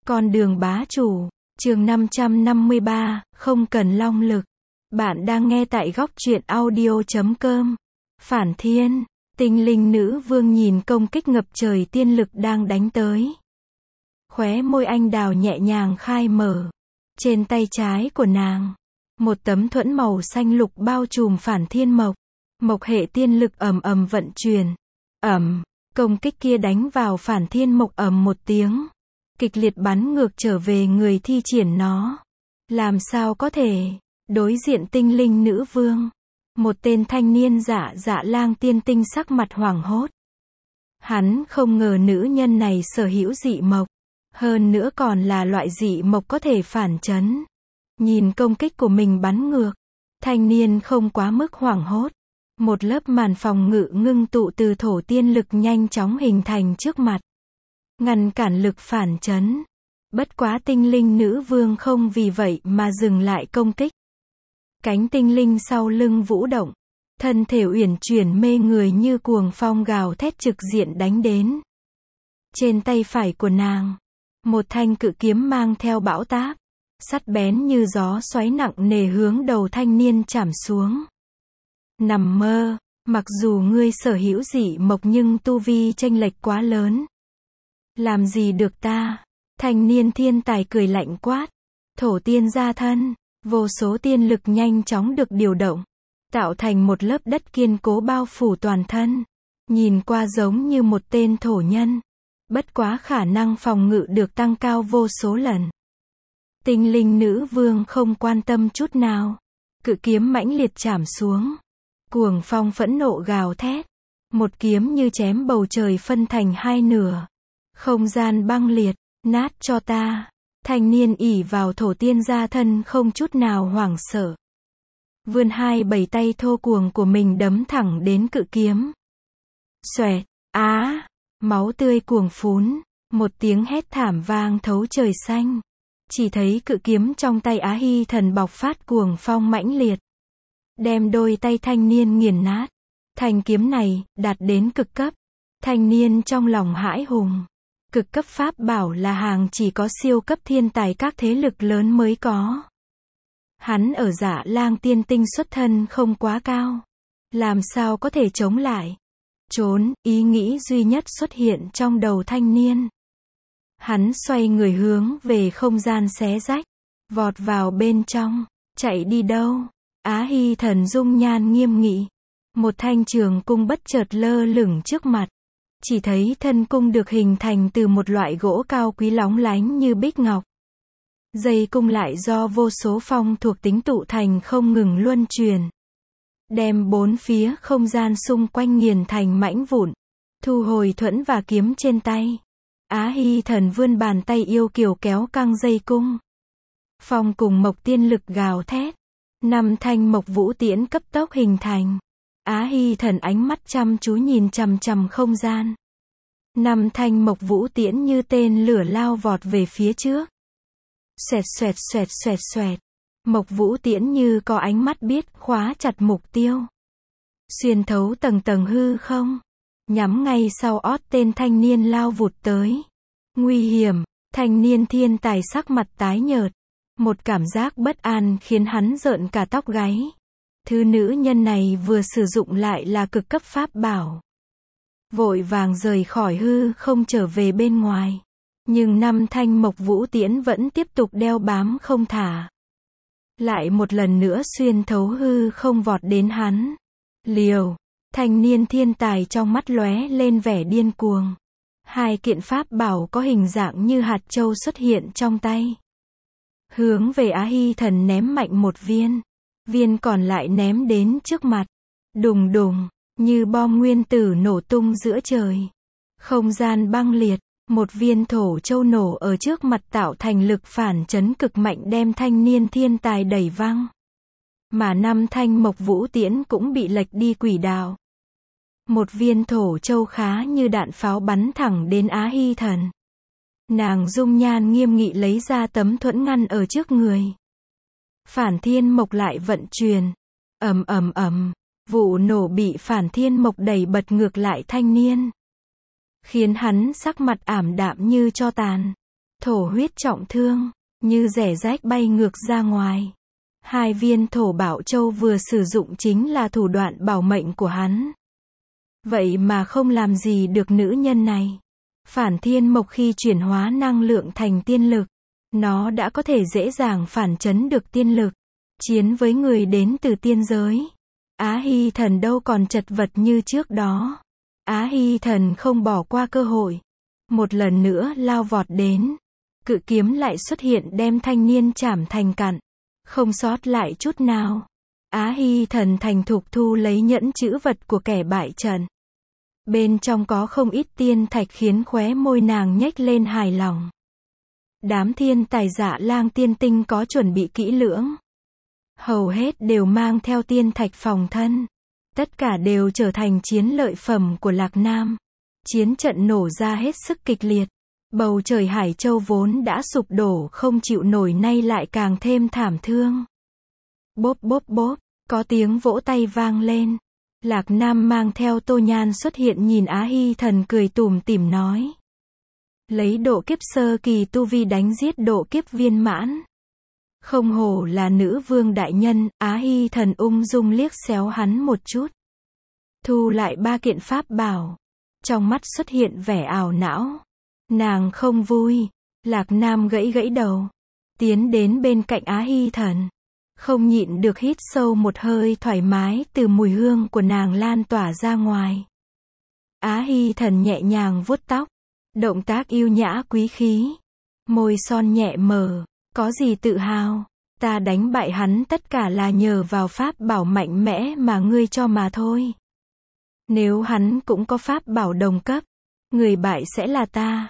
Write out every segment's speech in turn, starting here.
Con đường bá chủ, chương 553, không cần long lực. Bạn đang nghe tại góc truyện audio.com. Phản thiên, tinh linh nữ vương nhìn công kích ngập trời tiên lực đang đánh tới. Khóe môi anh đào nhẹ nhàng khai mở. Trên tay trái của nàng, một tấm thuẫn màu xanh lục bao trùm phản thiên mộc. Mộc hệ tiên lực ầm ầm vận chuyển. Công kích kia đánh vào phản thiên mộc ầm một tiếng. Kịch liệt bắn ngược trở về người thi triển nó. Làm sao có thể? Đối diện tinh linh nữ vương. Một tên thanh niên dạ lang tiên tinh sắc mặt hoảng hốt. Hắn không ngờ nữ nhân này sở hữu dị mộc. Hơn nữa còn là loại dị mộc có thể phản chấn. Nhìn công kích của mình bắn ngược. Thanh niên không quá mức hoảng hốt. Một lớp màn phòng ngự ngưng tụ từ thổ tiên lực nhanh chóng hình thành trước mặt. Ngăn cản lực phản chấn. Bất quá tinh linh nữ vương không vì vậy mà dừng lại công kích. Cánh tinh linh sau lưng vũ động. Thân thể uyển chuyển mê người như cuồng phong gào thét trực diện đánh đến. Trên tay phải của nàng, một thanh cự kiếm mang theo bão táp. Sắt bén như gió xoáy nặng nề hướng đầu thanh niên chảm xuống. Nằm mơ, mặc dù ngươi sở hữu dị mộc nhưng tu vi chênh lệch quá lớn. Làm gì được ta? Thanh niên thiên tài cười lạnh quát. Thổ tiên ra thân, vô số tiên lực nhanh chóng được điều động, tạo thành một lớp đất kiên cố bao phủ toàn thân. Nhìn qua giống như một tên thổ nhân. Bất quá khả năng phòng ngự được tăng cao vô số lần. Tinh linh nữ vương không quan tâm chút nào. Cự kiếm mãnh liệt chảm xuống. Cuồng phong phẫn nộ gào thét. Một kiếm như chém bầu trời phân thành hai nửa. Không gian băng liệt, nát cho ta. Thanh niên ỷ vào thổ tiên ra thân không chút nào hoảng sợ. Vươn hai bảy tay thô cuồng của mình đấm thẳng đến cự kiếm. Xoẹt, máu tươi cuồng phún. Một tiếng hét thảm vang thấu trời xanh. Chỉ thấy cự kiếm trong tay Á Hy thần bộc phát cuồng phong mãnh liệt. Đem đôi tay thanh niên nghiền nát. Thanh kiếm này, đạt đến cực cấp. Thanh niên trong lòng hãi hùng. Cực cấp pháp bảo là hàng chỉ có siêu cấp thiên tài các thế lực lớn mới có. Hắn ở dạ lang tiên tinh xuất thân không quá cao. Làm sao có thể chống lại? Trốn, ý nghĩ duy nhất xuất hiện trong đầu thanh niên. Hắn xoay người hướng về không gian xé rách. Vọt vào bên trong. Chạy đi đâu? Á Hy thần dung nhan nghiêm nghị. Một thanh trường cung bất chợt lơ lửng trước mặt. Chỉ thấy thân cung được hình thành từ một loại gỗ cao quý lóng lánh như bích ngọc. Dây cung lại do vô số phong thuộc tính tụ thành không ngừng luân chuyển. Đem bốn phía không gian xung quanh nghiền thành mảnh vụn. Thu hồi thuẫn và kiếm trên tay. Á Hy thần vươn bàn tay yêu kiều kéo căng dây cung. Phong cùng mộc tiên lực gào thét. 5 thanh mộc vũ tiễn cấp tốc hình thành. Á Hy thần ánh mắt chăm chú nhìn chằm chằm không gian. 5 thanh mộc vũ tiễn như tên lửa lao vọt về phía trước. Xoẹt xoẹt xoẹt xoẹt xoẹt. Mộc vũ tiễn như có ánh mắt biết khóa chặt mục tiêu. Xuyên thấu tầng tầng hư không. Nhắm ngay sau ót tên thanh niên lao vụt tới. Nguy hiểm, thanh niên thiên tài sắc mặt tái nhợt. Một cảm giác bất an khiến hắn rợn cả tóc gáy. Thứ nữ nhân này vừa sử dụng lại là cực cấp pháp bảo. Vội vàng rời khỏi hư không trở về bên ngoài. Nhưng 5 thanh mộc vũ tiễn vẫn tiếp tục đeo bám không thả. Lại một lần nữa xuyên thấu hư không vọt đến hắn. Liều, thanh niên thiên tài trong mắt lóe lên vẻ điên cuồng. Hai kiện pháp bảo có hình dạng như hạt châu xuất hiện trong tay. Hướng về Á Hy thần ném mạnh một viên. Viên còn lại ném đến trước mặt. Đùng đùng, như bom nguyên tử nổ tung giữa trời. Không gian băng liệt, một viên thổ châu nổ ở trước mặt tạo thành lực phản chấn cực mạnh đem thanh niên thiên tài đẩy văng. Mà 5 thanh mộc vũ tiễn cũng bị lệch đi quỹ đạo. Một viên thổ châu khá như đạn pháo bắn thẳng đến Á Hy thần. Nàng dung nhan nghiêm nghị lấy ra tấm thuẫn ngăn ở trước người. Phản thiên mộc lại vận chuyển. Vụ nổ bị phản thiên mộc đẩy bật ngược lại thanh niên. Khiến hắn sắc mặt ảm đạm như tro tàn. thổ huyết trọng thương, như rẻ rách bay ngược ra ngoài. 2 viên thổ bảo châu vừa sử dụng chính là thủ đoạn bảo mệnh của hắn. Vậy mà không làm gì được nữ nhân này. Phản thiên mộc khi chuyển hóa năng lượng thành tiên lực, nó đã có thể dễ dàng phản chấn được tiên lực, chiến với người đến từ tiên giới. Á Hy Thần đâu còn chật vật như trước đó. Á Hy Thần không bỏ qua cơ hội, một lần nữa lao vọt đến. Cự kiếm lại xuất hiện đem thanh niên chảm thành cặn, không sót lại chút nào. Á Hy Thần thành thục thu lấy nhẫn chữ vật của kẻ bại trận. Bên trong có không ít tiên thạch khiến khóe môi nàng nhếch lên hài lòng. Đám thiên tài Dạ Lang tiên tinh có chuẩn bị kỹ lưỡng. Hầu hết đều mang theo tiên thạch phòng thân. Tất cả đều trở thành chiến lợi phẩm của Lạc Nam. Chiến trận nổ ra hết sức kịch liệt. Bầu trời Hải Châu vốn đã sụp đổ không chịu nổi nay lại càng thêm thảm thương. Bốp bốp bốp, có tiếng vỗ tay vang lên. Lạc Nam mang theo Tô Nhan xuất hiện nhìn Á Hy Thần cười tủm tỉm nói. Lấy độ kiếp sơ kỳ tu vi đánh giết độ kiếp viên mãn. Không hổ là nữ vương đại nhân, Á Hy Thần ung dung liếc xéo hắn một chút. Thu lại 3 kiện pháp bảo. Trong mắt xuất hiện vẻ ảo não. Nàng không vui. Lạc Nam gãy gãy đầu. Tiến đến bên cạnh Á Hy Thần. Không nhịn được hít sâu một hơi thoải mái từ mùi hương của nàng lan tỏa ra ngoài. Á Hy Thần nhẹ nhàng vuốt tóc. Động tác yêu nhã quý khí. Môi son nhẹ mở. Có gì tự hào. Ta đánh bại hắn tất cả là nhờ vào pháp bảo mạnh mẽ mà ngươi cho mà thôi. Nếu hắn cũng có pháp bảo đồng cấp, người bại sẽ là ta.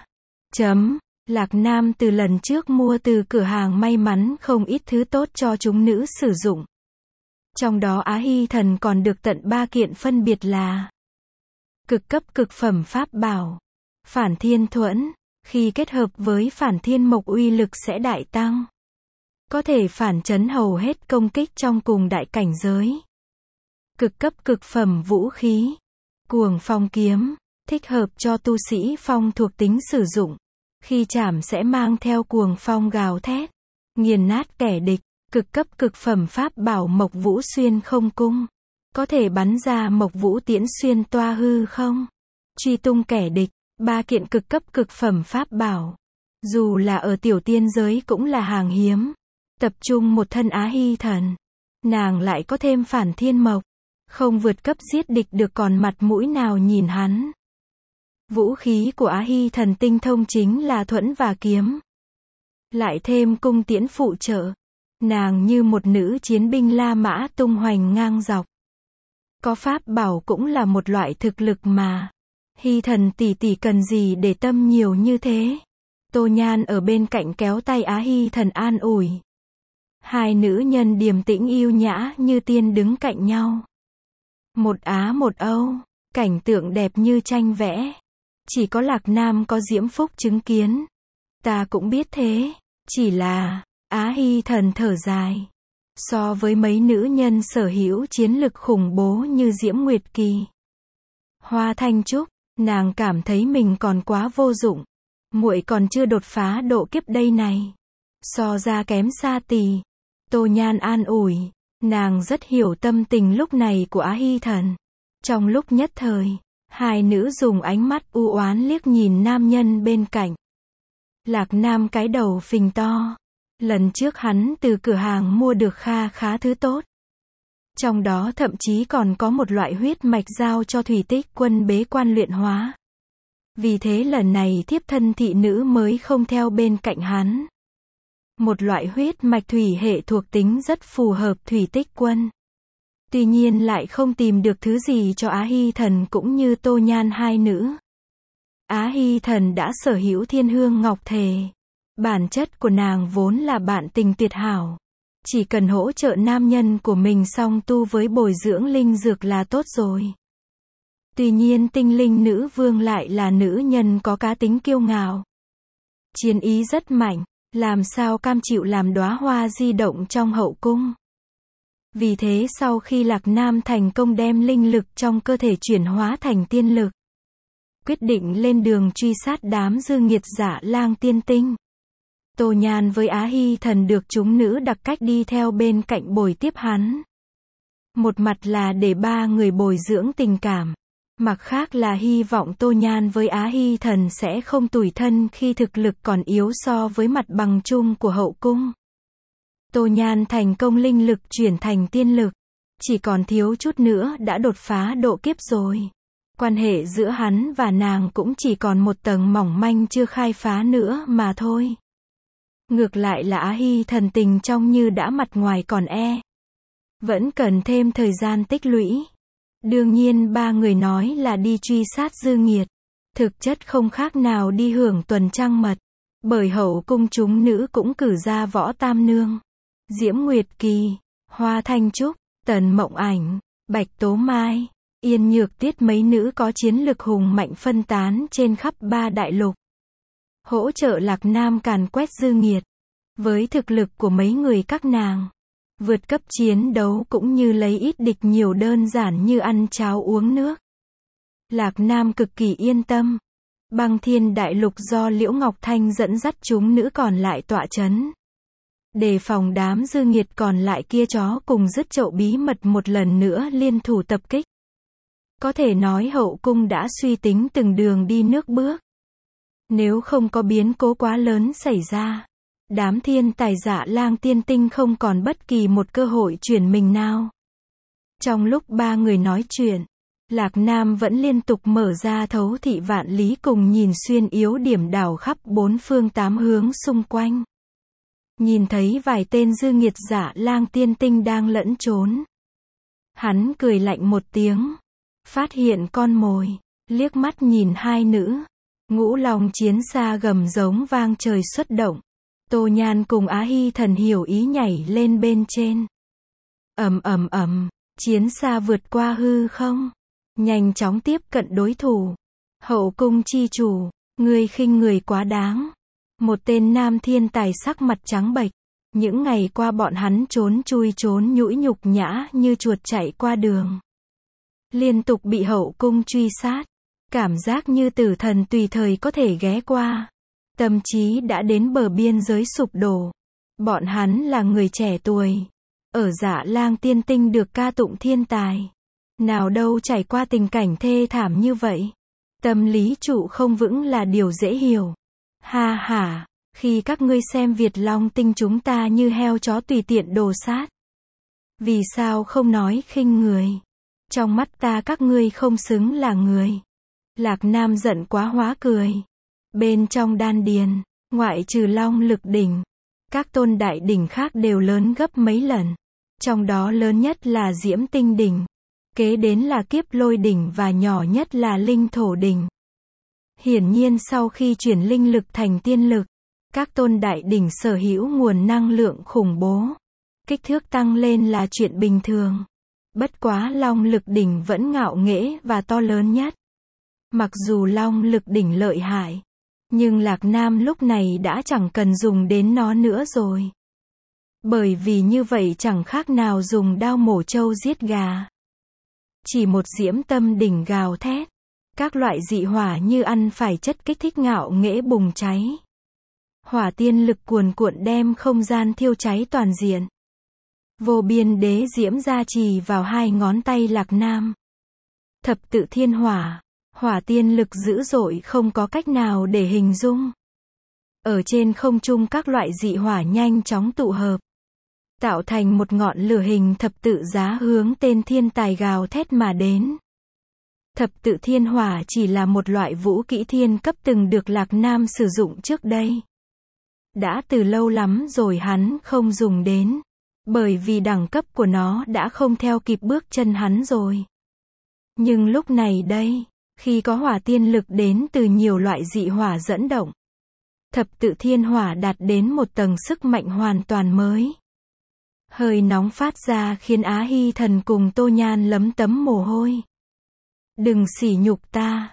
Lạc Nam từ lần trước mua từ cửa hàng may mắn không ít thứ tốt cho chúng nữ sử dụng. Trong đó Á Hy Thần còn được tận 3 kiện phân biệt là cực cấp cực phẩm pháp bảo, Phản Thiên Thuẫn, khi kết hợp với Phản Thiên Mộc uy lực sẽ đại tăng. Có thể phản chấn hầu hết công kích trong cùng đại cảnh giới. Cực cấp cực phẩm vũ khí, Cuồng Phong kiếm, thích hợp cho tu sĩ phong thuộc tính sử dụng. Khi chảm sẽ mang theo cuồng phong gào thét, nghiền nát kẻ địch. Cực cấp cực phẩm pháp bảo Mộc Vũ Xuyên Không Cung, có thể bắn ra Mộc Vũ Tiễn xuyên toa hư không, truy tung kẻ địch. 3 kiện cực cấp cực phẩm pháp bảo, dù là ở tiểu tiên giới cũng là hàng hiếm. Tập trung một thân Á Hy Thần, nàng lại có thêm Phản Thiên Mộc, không vượt cấp giết địch được còn mặt mũi nào nhìn hắn. Vũ khí của Á Hy Thần tinh thông chính là thuẫn và kiếm, lại thêm cung tiễn phụ trợ, nàng như một nữ chiến binh La Mã tung hoành ngang dọc. Có pháp bảo cũng là một loại thực lực mà. Hy Thần tỷ tỷ cần gì để tâm nhiều như thế? Tô Nhan ở bên cạnh kéo tay Á Hy Thần an ủi. 2 nữ nhân điềm tĩnh yêu nhã như tiên đứng cạnh nhau. Một Á một Âu, cảnh tượng đẹp như tranh vẽ. Chỉ có Lạc Nam có diễm phúc chứng kiến. Ta cũng biết thế, chỉ là, Á Hy Thần thở dài. So với mấy nữ nhân sở hữu chiến lực khủng bố như Diễm Nguyệt Kỳ, Hoa Thanh Trúc, nàng cảm thấy mình còn quá vô dụng. Muội còn chưa đột phá độ kiếp đây này. So ra kém xa tỷ. Tô Nhan an ủi. Nàng rất hiểu tâm tình lúc này của Á Hy Thần. Trong lúc nhất thời, 2 nữ dùng ánh mắt u oán liếc nhìn nam nhân bên cạnh. Lạc Nam cái đầu phình to. Lần trước hắn từ cửa hàng mua được kha khá thứ tốt. Trong đó thậm chí còn có một loại huyết mạch giao cho Thủy Tích Quân bế quan luyện hóa. Vì thế lần này thiếp thân thị nữ mới không theo bên cạnh hắn. Một loại huyết mạch thủy hệ thuộc tính rất phù hợp Thủy Tích Quân. Tuy nhiên lại không tìm được thứ gì cho Á Hy Thần cũng như Tô Nhan 2 nữ. Á Hy Thần đã sở hữu Thiên Hương Ngọc Thể. Bản chất của nàng vốn là bạn tình tuyệt hảo. Chỉ cần hỗ trợ nam nhân của mình song tu với bồi dưỡng linh dược là tốt rồi. Tuy nhiên tinh linh nữ vương lại là nữ nhân có cá tính kiêu ngạo. Chiến ý rất mạnh, làm sao cam chịu làm đóa hoa di động trong hậu cung. Vì thế sau khi Lạc Nam thành công đem linh lực trong cơ thể chuyển hóa thành tiên lực, quyết định lên đường truy sát đám dư nghiệt Dạ Lang tiên tinh. Tô Nhan với Á Hy Thần được chúng nữ đặc cách đi theo bên cạnh bồi tiếp hắn. Một mặt là để ba người bồi dưỡng tình cảm, mặt khác là hy vọng Tô Nhan với Á Hy Thần sẽ không tủi thân khi thực lực còn yếu so với mặt bằng chung của hậu cung. Tô Nhan thành công linh lực chuyển thành tiên lực, chỉ còn thiếu chút nữa đã đột phá độ kiếp rồi. Quan hệ giữa hắn và nàng cũng chỉ còn một tầng mỏng manh chưa khai phá nữa mà thôi. Ngược lại là Á Hy Thần tình trong như đã mặt ngoài còn vẫn cần thêm thời gian tích lũy. Đương nhiên ba người nói là đi truy sát dư nghiệt, thực chất không khác nào đi hưởng tuần trăng mật, bởi hậu cung chúng nữ cũng cử ra Võ Tam Nương, Diễm Nguyệt Kỳ, Hoa Thanh Trúc, Tần Mộng Ảnh, Bạch Tố Mai, Yên Nhược Tiết mấy nữ có chiến lực hùng mạnh phân tán trên khắp ba đại lục, hỗ trợ Lạc Nam càn quét dư nghiệt. Với thực lực của mấy người các nàng, vượt cấp chiến đấu cũng như lấy ít địch nhiều đơn giản như ăn cháo uống nước. Lạc Nam cực kỳ yên tâm. Băng Thiên Đại Lục do Liễu Ngọc Thanh dẫn dắt chúng nữ còn lại tọa chấn, đề phòng đám dư nghiệt còn lại kia chó cùng dứt chậu bí mật một lần nữa liên thủ tập kích. Có thể nói hậu cung đã suy tính từng đường đi nước bước. Nếu không có biến cố quá lớn xảy ra, đám thiên tài Dạ Lang Tiên Tinh không còn bất kỳ một cơ hội chuyển mình nào. Trong lúc ba người nói chuyện, Lạc Nam vẫn liên tục mở ra thấu thị vạn lý cùng nhìn xuyên yếu điểm đảo khắp bốn phương tám hướng xung quanh. Nhìn thấy vài tên dư nghiệt Dạ Lang Tiên Tinh đang lẫn trốn. Hắn cười lạnh một tiếng, phát hiện con mồi, liếc mắt nhìn hai nữ. Ngũ Long chiến xa gầm giống vang trời xuất động. Tô Nhan cùng Á Hy Thần hiểu ý nhảy lên bên trên. Ầm ầm ầm, chiến xa vượt qua hư không, nhanh chóng tiếp cận đối thủ. Hậu cung chi chủ, ngươi khinh người quá đáng. Một tên nam thiên tài sắc mặt trắng bệch. Những ngày qua bọn hắn trốn chui trốn nhũi nhục nhã như chuột chạy qua đường. Liên tục bị hậu cung truy sát. Cảm giác như tử thần tùy thời có thể ghé qua. Tâm trí đã đến bờ biên giới sụp đổ. Bọn hắn là người trẻ tuổi. Ở Dạ Lang Tiên Tinh được ca tụng thiên tài. Nào đâu trải qua tình cảnh thê thảm như vậy. Tâm lý trụ không vững là điều dễ hiểu. Ha ha, khi các ngươi xem Việt Long Tinh chúng ta như heo chó tùy tiện đồ sát. Vì sao không nói khinh người? Trong mắt ta các ngươi không xứng là người. Lạc Nam giận quá hóa cười. Bên trong đan điền, ngoại trừ Long Lực Đỉnh, các tôn đại đỉnh khác đều lớn gấp mấy lần. Trong đó lớn nhất là Diễm Tinh Đỉnh, kế đến là Kiếp Lôi Đỉnh và nhỏ nhất là Linh Thổ Đỉnh. Hiển nhiên sau khi chuyển linh lực thành tiên lực, các tôn đại đỉnh sở hữu nguồn năng lượng khủng bố. Kích thước tăng lên là chuyện bình thường. Bất quá Long Lực Đỉnh vẫn ngạo nghễ và to lớn nhất. Mặc dù Long Lực Đỉnh lợi hại, nhưng Lạc Nam lúc này đã chẳng cần dùng đến nó nữa rồi. Bởi vì như vậy chẳng khác nào dùng đao mổ trâu giết gà. Chỉ một Diễm Tâm Đỉnh gào thét. Các loại dị hỏa như ăn phải chất kích thích ngạo nghễ bùng cháy. Hỏa tiên lực cuồn cuộn đem không gian thiêu cháy toàn diện. Vô biên đế diễm gia trì vào hai ngón tay Lạc Nam. Thập tự thiên hỏa, hỏa tiên lực dữ dội không có cách nào để hình dung. Ở trên không trung các loại dị hỏa nhanh chóng tụ hợp, tạo thành một ngọn lửa hình thập tự giá hướng tên thiên tài gào thét mà đến. Thập tự thiên hỏa chỉ là một loại vũ kỹ thiên cấp từng được Lạc Nam sử dụng trước đây. Đã từ lâu lắm rồi hắn không dùng đến. Bởi vì đẳng cấp của nó đã không theo kịp bước chân hắn rồi. Nhưng lúc này đây, khi có hỏa tiên lực đến từ nhiều loại dị hỏa dẫn động, thập tự thiên hỏa đạt đến một tầng sức mạnh hoàn toàn mới. Hơi nóng phát ra khiến Á Hy Thần cùng Tô Nhan lấm tấm mồ hôi. Đừng sỉ nhục ta,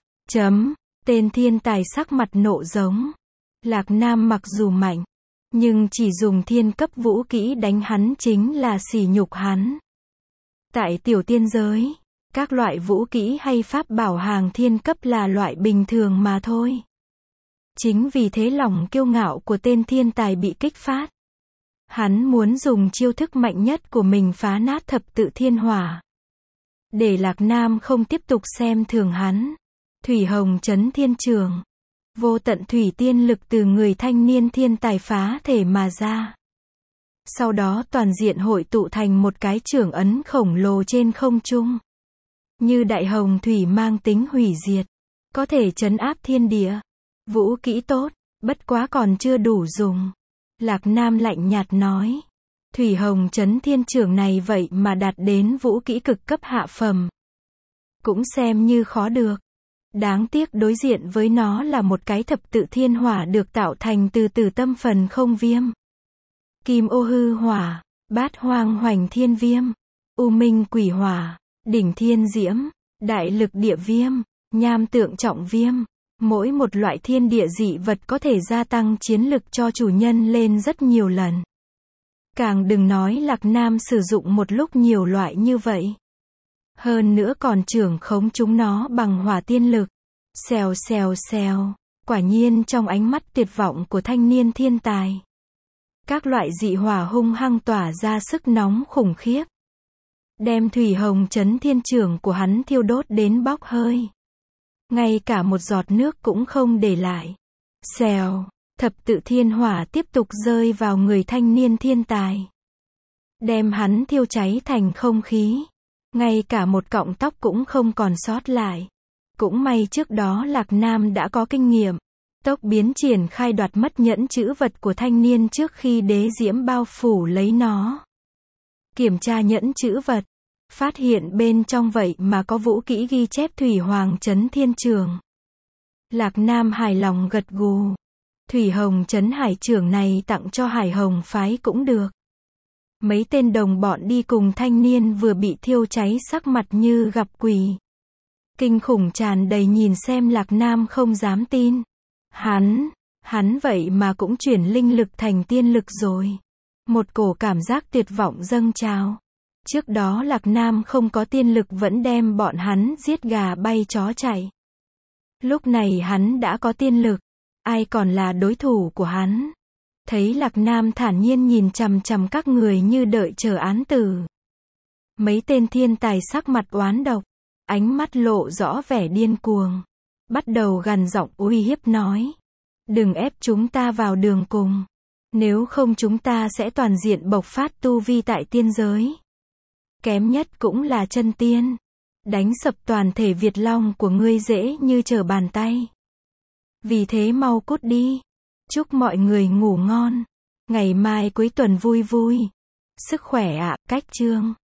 tên thiên tài sắc mặt nộ giống. Lạc Nam mặc dù mạnh, nhưng chỉ dùng thiên cấp vũ kỹ đánh hắn chính là sỉ nhục hắn. Tại tiểu tiên giới, các loại vũ kỹ hay pháp bảo hàng thiên cấp là loại bình thường mà thôi. Chính vì thế lòng kiêu ngạo của tên thiên tài bị kích phát. Hắn muốn dùng chiêu thức mạnh nhất của mình phá nát thập tự thiên hỏa. Để Lạc Nam không tiếp tục xem thường hắn. Thủy Hồng Chấn Thiên Trường. Vô tận thủy tiên lực từ người thanh niên thiên tài phá thể mà ra. Sau đó toàn diện hội tụ thành một cái trường ấn khổng lồ trên không trung. Như đại hồng thủy mang tính hủy diệt. Có thể trấn áp thiên địa. Vũ kỹ tốt, bất quá còn chưa đủ dùng. Lạc Nam lạnh nhạt nói. Thủy Hồng Chấn Thiên Trường này vậy mà đạt đến vũ kỹ cực cấp hạ phẩm. Cũng xem như khó được. Đáng tiếc đối diện với nó là một cái thập tự thiên hỏa được tạo thành từ tử tâm phần không viêm. Kim ô hư hỏa, bát hoang hoành thiên viêm, u minh quỷ hỏa, đỉnh thiên diễm, đại lực địa viêm, nham tượng trọng viêm. Mỗi một loại thiên địa dị vật có thể gia tăng chiến lực cho chủ nhân lên rất nhiều lần. Càng đừng nói Lạc Nam sử dụng một lúc nhiều loại như vậy. Hơn nữa còn trưởng khống chúng nó bằng hỏa tiên lực. Xèo xèo xèo. Quả nhiên trong ánh mắt tuyệt vọng của thanh niên thiên tài. Các loại dị hỏa hung hăng tỏa ra sức nóng khủng khiếp. Đem Thủy Hồng Chấn Thiên Trường của hắn thiêu đốt đến bốc hơi. Ngay cả một giọt nước cũng không để lại. Xèo. Thập tự thiên hỏa tiếp tục rơi vào người thanh niên thiên tài. Đem hắn thiêu cháy thành không khí. Ngay cả một cọng tóc cũng không còn sót lại. Cũng may trước đó Lạc Nam đã có kinh nghiệm. Tốc biến triển khai đoạt mất nhẫn chữ vật của thanh niên trước khi đế diễm bao phủ lấy nó. Kiểm tra nhẫn chữ vật. Phát hiện bên trong vậy mà có vũ kỹ ghi chép Thủy Hoàng Chấn Thiên Trường. Lạc Nam hài lòng gật gù. Thủy Hồng Chấn Hải Trường này tặng cho Hải Hồng phái cũng được. Mấy tên đồng bọn đi cùng thanh niên vừa bị thiêu cháy sắc mặt như gặp quỷ. Kinh khủng tràn đầy nhìn xem Lạc Nam không dám tin. Hắn vậy mà cũng chuyển linh lực thành tiên lực rồi. Một cổ cảm giác tuyệt vọng dâng trào. Trước đó Lạc Nam không có tiên lực vẫn đem bọn hắn giết gà bay chó chạy. Lúc này hắn đã có tiên lực. Ai còn là đối thủ của hắn. Thấy Lạc Nam thản nhiên nhìn chằm chằm các người như đợi chờ án tử. Mấy tên thiên tài sắc mặt oán độc. Ánh mắt lộ rõ vẻ điên cuồng. Bắt đầu gằn giọng uy hiếp nói. Đừng ép chúng ta vào đường cùng. Nếu không chúng ta sẽ toàn diện bộc phát tu vi tại tiên giới. Kém nhất cũng là chân tiên. Đánh sập toàn thể Việt Long của ngươi dễ như trở bàn tay. Vì thế mau cút đi. Chúc mọi người ngủ ngon. Ngày mai cuối tuần vui vui. Sức khỏe ạ, cách chương.